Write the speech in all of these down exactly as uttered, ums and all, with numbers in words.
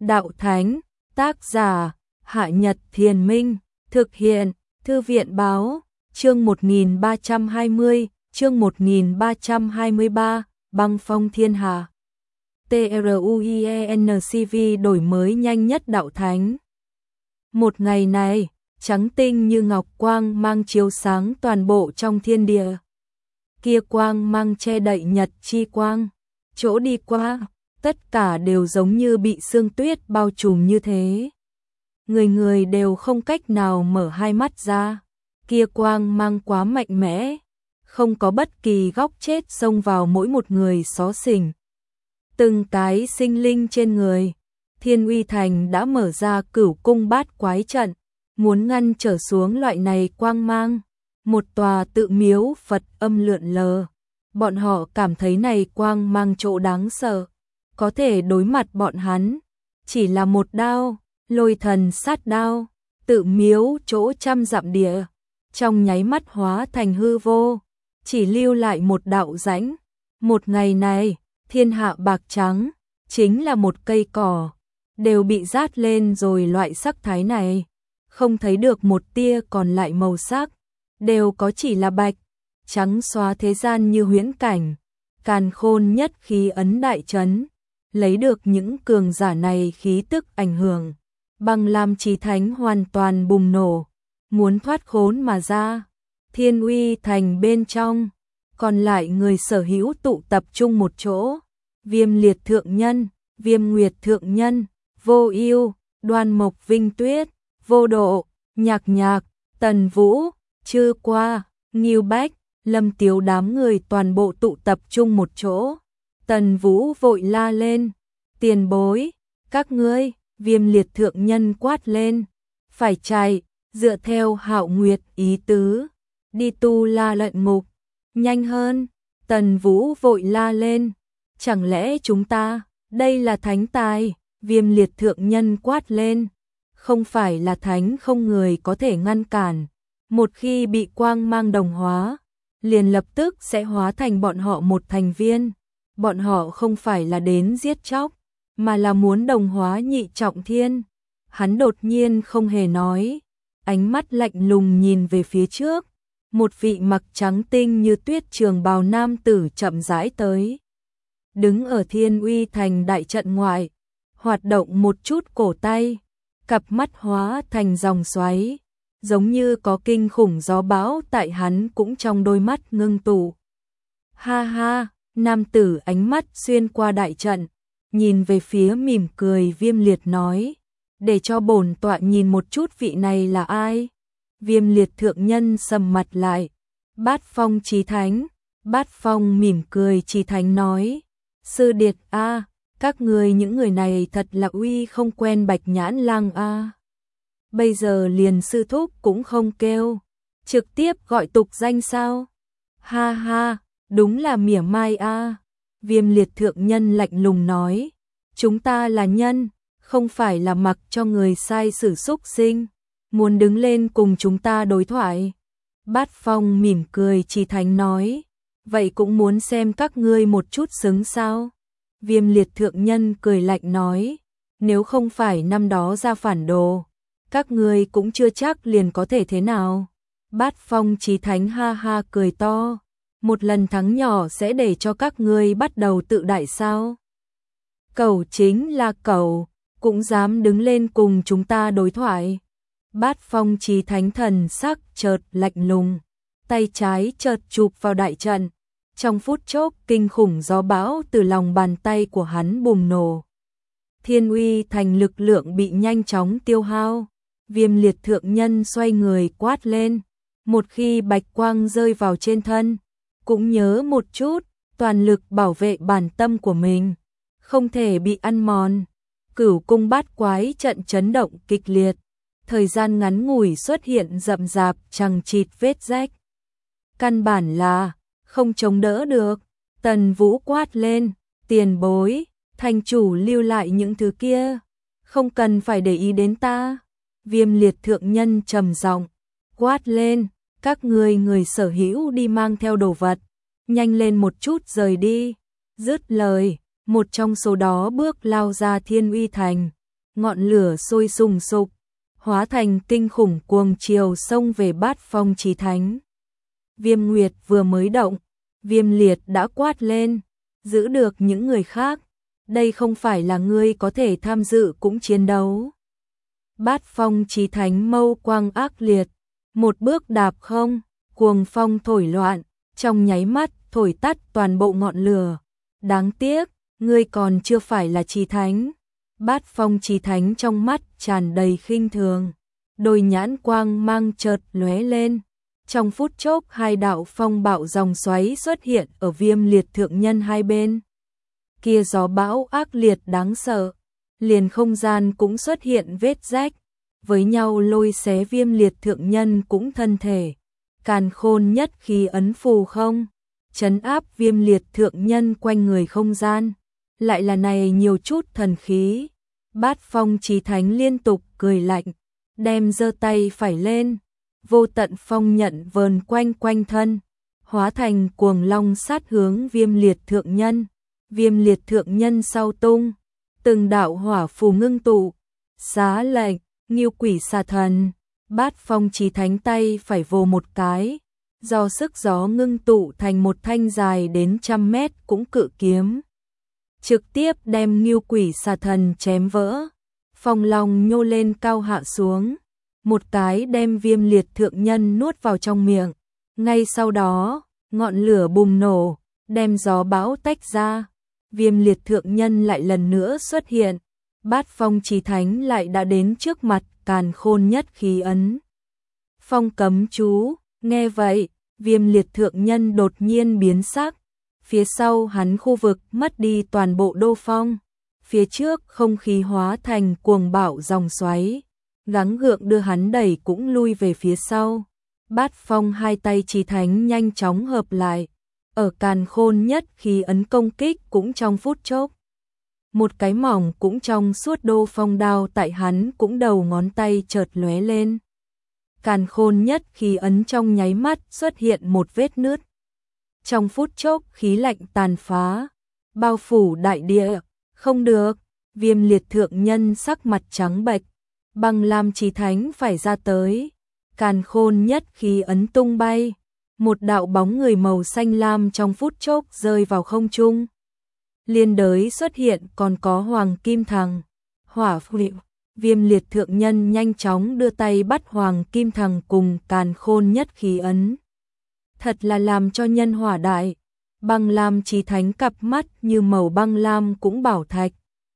Đạo Thánh, tác giả, Hạ Nhật Thiền Minh, thực hiện, Thư viện Báo, chương một nghìn ba trăm hai mươi, chương một nghìn ba trăm hai mươi ba, Băng Phong Thiên Hà. TRUIENCV đổi mới nhanh nhất Đạo Thánh. Một ngày này, trắng tinh như ngọc quang mang chiếu sáng toàn bộ trong thiên địa. Kia quang mang che đậy nhật chi quang, chỗ đi qua, tất cả đều giống như bị sương tuyết bao trùm như thế. Người người đều không cách nào mở hai mắt ra, kia quang mang quá mạnh mẽ, không có bất kỳ góc chết xông vào mỗi một người xó xỉnh. Từng cái sinh linh trên người, Thiên Uy Thành đã mở ra cửu cung bát quái trận, muốn ngăn trở xuống loại này quang mang. Một tòa tự miếu Phật âm lượn lờ, bọn họ cảm thấy này quang mang chỗ đáng sợ, có thể đối mặt bọn hắn, chỉ là một đao, lôi thần sát đao, tự miếu chỗ trăm dặm địa, trong nháy mắt hóa thành hư vô, chỉ lưu lại một đạo rãnh. Một ngày này, thiên hạ bạc trắng, chính là một cây cỏ, đều bị rát lên rồi loại sắc thái này, không thấy được một tia còn lại màu sắc, đều có chỉ là bạch, trắng xóa thế gian như huyễn cảnh, càn khôn nhất khí ấn đại trấn, lấy được những cường giả này khí tức ảnh hưởng, băng lam chí thánh hoàn toàn bùng nổ, muốn thoát khốn mà ra. Thiên Uy Thành bên trong, còn lại người sở hữu tụ tập trung một chỗ, Viêm Liệt Thượng Nhân, Viêm Nguyệt Thượng Nhân, Vô Ưu, Đoan Mộc Vinh Tuyết, Vô Độ, Nhạc Nhạc, Tần Vũ, Chư Qua, Ngưu Bách, Lâm Tiếu đám người toàn bộ tụ tập trung một chỗ. Tần Vũ vội la lên, tiền bối, các ngươi, Viêm Liệt Thượng Nhân quát lên, phải chạy, dựa theo Hạo Nguyệt ý tứ, đi Tu La Luyện Ngục, nhanh hơn. Tần Vũ vội la lên, chẳng lẽ chúng ta, đây là thánh tài? Viêm Liệt Thượng Nhân quát lên, không phải là thánh không người có thể ngăn cản, một khi bị quang mang đồng hóa, liền lập tức sẽ hóa thành bọn họ một thành viên. Bọn họ không phải là đến giết chóc, mà là muốn đồng hóa nhị trọng thiên. Hắn đột nhiên không hề nói, ánh mắt lạnh lùng nhìn về phía trước, một vị mặc trắng tinh như tuyết trường bào nam tử chậm rãi tới. Đứng ở Thiên Uy Thành đại trận ngoại, hoạt động một chút cổ tay, cặp mắt hóa thành dòng xoáy, giống như có kinh khủng gió bão tại hắn cũng trong đôi mắt ngưng tụ. Ha ha, nam tử ánh mắt xuyên qua đại trận, nhìn về phía mỉm cười Viêm Liệt nói, để cho bổn tọa nhìn một chút vị này là ai. Viêm Liệt Thượng Nhân sầm mặt lại, Bát Phong Chí Thánh. Bát Phong mỉm cười Chí Thánh nói, sư điệt a, các người những người này thật là uy không quen Bạch Nhãn Lang a. Bây giờ liền sư thúc cũng không kêu, trực tiếp gọi tục danh sao? Ha ha, đúng là mỉa mai a. Viêm Liệt Thượng Nhân lạnh lùng nói, chúng ta là nhân, không phải là mặc cho người sai sử xúc sinh, muốn đứng lên cùng chúng ta đối thoại. Bát Phong mỉm cười Chí Thánh nói, vậy cũng muốn xem các ngươi một chút xứng sao? Viêm Liệt Thượng Nhân cười lạnh nói, nếu không phải năm đó ra phản đồ, các ngươi cũng chưa chắc liền có thể thế nào. Bát Phong Chí Thánh ha ha cười to, một lần thắng nhỏ sẽ để cho các ngươi bắt đầu tự đại sao? Cẩu chính là cẩu, cũng dám đứng lên cùng chúng ta đối thoại. Bát Phong Chí Thánh thần sắc chợt lạnh lùng, tay trái chợt chụp vào đại trận. Trong phút chốc kinh khủng gió bão từ lòng bàn tay của hắn bùng nổ. Thiên Uy Thành lực lượng bị nhanh chóng tiêu hao. Viêm Liệt Thượng Nhân xoay người quát lên, một khi bạch quang rơi vào trên thân, cũng nhớ một chút, toàn lực bảo vệ bản tâm của mình, không thể bị ăn mòn. Cửu cung bát quái trận chấn động kịch liệt, thời gian ngắn ngủi xuất hiện rậm rạp chằng chịt vết rách. Căn bản là không chống đỡ được. Tần Vũ quát lên, tiền bối, thành chủ lưu lại những thứ kia, không cần phải để ý đến ta. Viêm Liệt Thượng Nhân trầm giọng quát lên, các ngươi người sở hữu đi mang theo đồ vật, nhanh lên một chút rời đi. Dứt lời, một trong số đó bước lao ra Thiên Uy Thành, ngọn lửa sôi sùng sục, hóa thành kinh khủng cuồng chiều xông về Bát Phong Chí Thánh. Viêm Nguyệt vừa mới động, Viêm Liệt đã quát lên, giữ được những người khác, đây không phải là ngươi có thể tham dự cũng chiến đấu. Bát Phong Chí Thánh mâu quang ác liệt, một bước đạp không, cuồng phong thổi loạn, trong nháy mắt thổi tắt toàn bộ ngọn lửa. Đáng tiếc, ngươi còn chưa phải là Chí Thánh. Bát Phong Chí Thánh trong mắt tràn đầy khinh thường, đôi nhãn quang mang chợt lóe lên. Trong phút chốc hai đạo phong bạo dòng xoáy xuất hiện ở Viêm Liệt thượng nhân hai bên. Kia gió bão ác liệt đáng sợ, liền không gian cũng xuất hiện vết rách, với nhau lôi xé Viêm Liệt thượng nhân cũng thân thể. Càn khôn nhất khí ấn phù không, trấn áp Viêm Liệt thượng nhân quanh người không gian, lại là này nhiều chút thần khí. Bát Phong Chí Thánh liên tục cười lạnh, đem giơ tay phải lên, vô tận phong nhận vờn quanh quanh thân, hóa thành cuồng long sát hướng Viêm Liệt thượng nhân. Viêm Liệt thượng nhân sau tung, từng đạo hỏa phù ngưng tụ, xá lệnh, Ngưu Quỷ Xà Thần. Bát Phong Chí Thánh tay phải vồ một cái, do sức gió ngưng tụ thành một thanh dài đến trăm mét cũng cự kiếm, trực tiếp đem Ngưu Quỷ Xà Thần chém vỡ. Phong long nhô lên cao hạ xuống, một cái đem Viêm Liệt thượng nhân nuốt vào trong miệng. Ngay sau đó, ngọn lửa bùng nổ, đem gió bão tách ra. Viêm Liệt thượng nhân lại lần nữa xuất hiện. Bát Phong Chí Thánh lại đã đến trước mặt càn khôn nhất khí ấn. Phong cấm chú, nghe vậy, Viêm Liệt thượng nhân đột nhiên biến sắc. Phía sau hắn khu vực mất đi toàn bộ đô phong. Phía trước không khí hóa thành cuồng bạo dòng xoáy, gắng gượng đưa hắn đẩy cũng lui về phía sau. Bát Phong hai tay Chí Thánh nhanh chóng hợp lại, ở càn khôn nhất khí ấn công kích cũng trong phút chốc. Một cái mỏng cũng trong suốt đô phong đao tại hắn cũng đầu ngón tay chợt lóe lên. Càn khôn nhất khí ấn trong nháy mắt xuất hiện một vết nứt. Trong phút chốc khí lạnh tàn phá, bao phủ đại địa. Không được, Viêm Liệt thượng nhân sắc mặt trắng bệch, Băng Lam Chí Thánh phải ra tới. Càn khôn nhất khí ấn tung bay, một đạo bóng người màu xanh lam trong phút chốc rơi vào không trung. Liên đới xuất hiện còn có Hoàng Kim Thằng, Hỏa Phụng. Viêm Liệt thượng nhân nhanh chóng đưa tay bắt Hoàng Kim Thằng cùng càn khôn nhất khí ấn. Thật là làm cho nhân hỏa đại. Băng Lam Chí Thánh cặp mắt như màu băng lam cũng bảo thạch,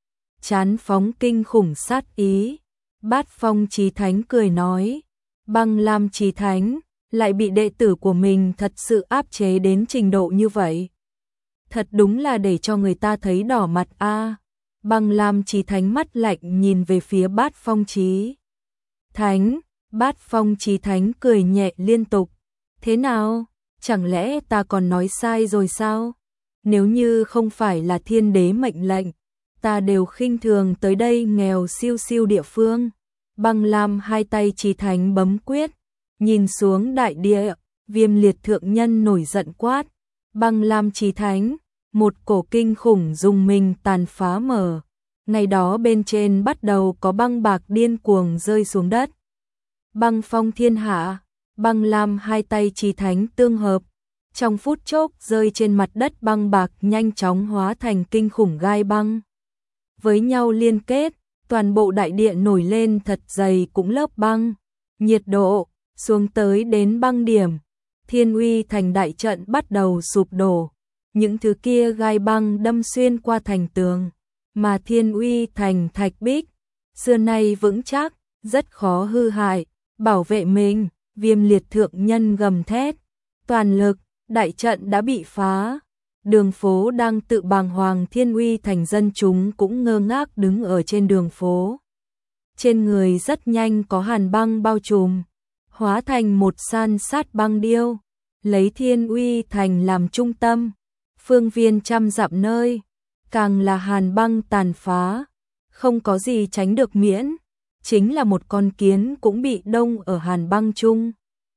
chán phóng kinh khủng sát ý. Bát Phong Chí Thánh cười nói, Băng Lam Chí Thánh lại bị đệ tử của mình thật sự áp chế đến trình độ như vậy. Thật đúng là để cho người ta thấy đỏ mặt a. À. Băng Lam Chí Thánh mắt lạnh nhìn về phía Bát Phong Chí Thánh. Bát Phong Chí Thánh cười nhẹ liên tục. Thế nào? Chẳng lẽ ta còn nói sai rồi sao? Nếu như không phải là thiên đế mệnh lệnh, ta đều khinh thường tới đây nghèo siêu siêu địa phương. Băng Lam hai tay Chí Thánh bấm quyết, nhìn xuống đại địa. Viêm Liệt thượng nhân nổi giận quát, Băng Lam Chí Thánh. Một cổ kinh khủng dùng mình tàn phá mở. Ngày đó bên trên bắt đầu có băng bạc điên cuồng rơi xuống đất. Băng phong thiên hạ. Băng Lam hai tay Chí Thánh tương hợp, trong phút chốc rơi trên mặt đất băng bạc nhanh chóng hóa thành kinh khủng gai băng. Với nhau liên kết, toàn bộ đại địa nổi lên thật dày cũng lớp băng. Nhiệt độ xuống tới đến băng điểm, Thiên Uy thành đại trận bắt đầu sụp đổ. Những thứ kia gai băng đâm xuyên qua thành tường, mà Thiên Uy thành thạch bích, xưa nay vững chắc, rất khó hư hại, bảo vệ mình. Viêm Liệt thượng nhân gầm thét, toàn lực, đại trận đã bị phá. Đường phố đang tự bàng hoàng Thiên Uy thành dân chúng cũng ngơ ngác đứng ở trên đường phố. Trên người rất nhanh có hàn băng bao trùm, hóa thành một san sát băng điêu, lấy Thiên Uy thành làm trung tâm, phương viên trăm dặm nơi, càng là hàn băng tàn phá, không có gì tránh được miễn. Chính là một con kiến cũng bị đông ở hàn băng chung.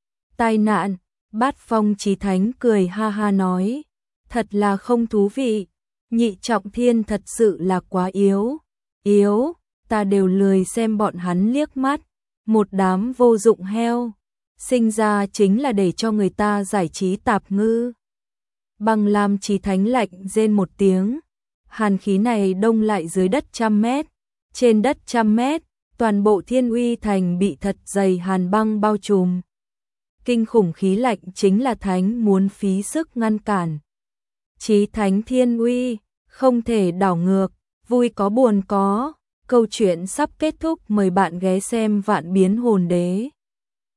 Tai nạn. Bát Phong Chí Thánh cười ha ha nói, thật là không thú vị. Nhị trọng thiên thật sự là quá yếu. Yếu, ta đều lười xem bọn hắn liếc mắt, một đám vô dụng heo, sinh ra chính là để cho người ta giải trí tạp ngư. Băng Lam Chí Thánh lạnh rên một tiếng, hàn khí này đông lại dưới đất trăm mét, trên đất trăm mét, toàn bộ Thiên Uy thành bị thật dày hàn băng bao trùm. Kinh khủng khí lạnh chính là Thánh muốn phí sức ngăn cản. Chí Thánh Thiên Uy, không thể đảo ngược, vui có buồn có. Câu chuyện sắp kết thúc, mời bạn ghé xem Vạn Biến Hồn Đế.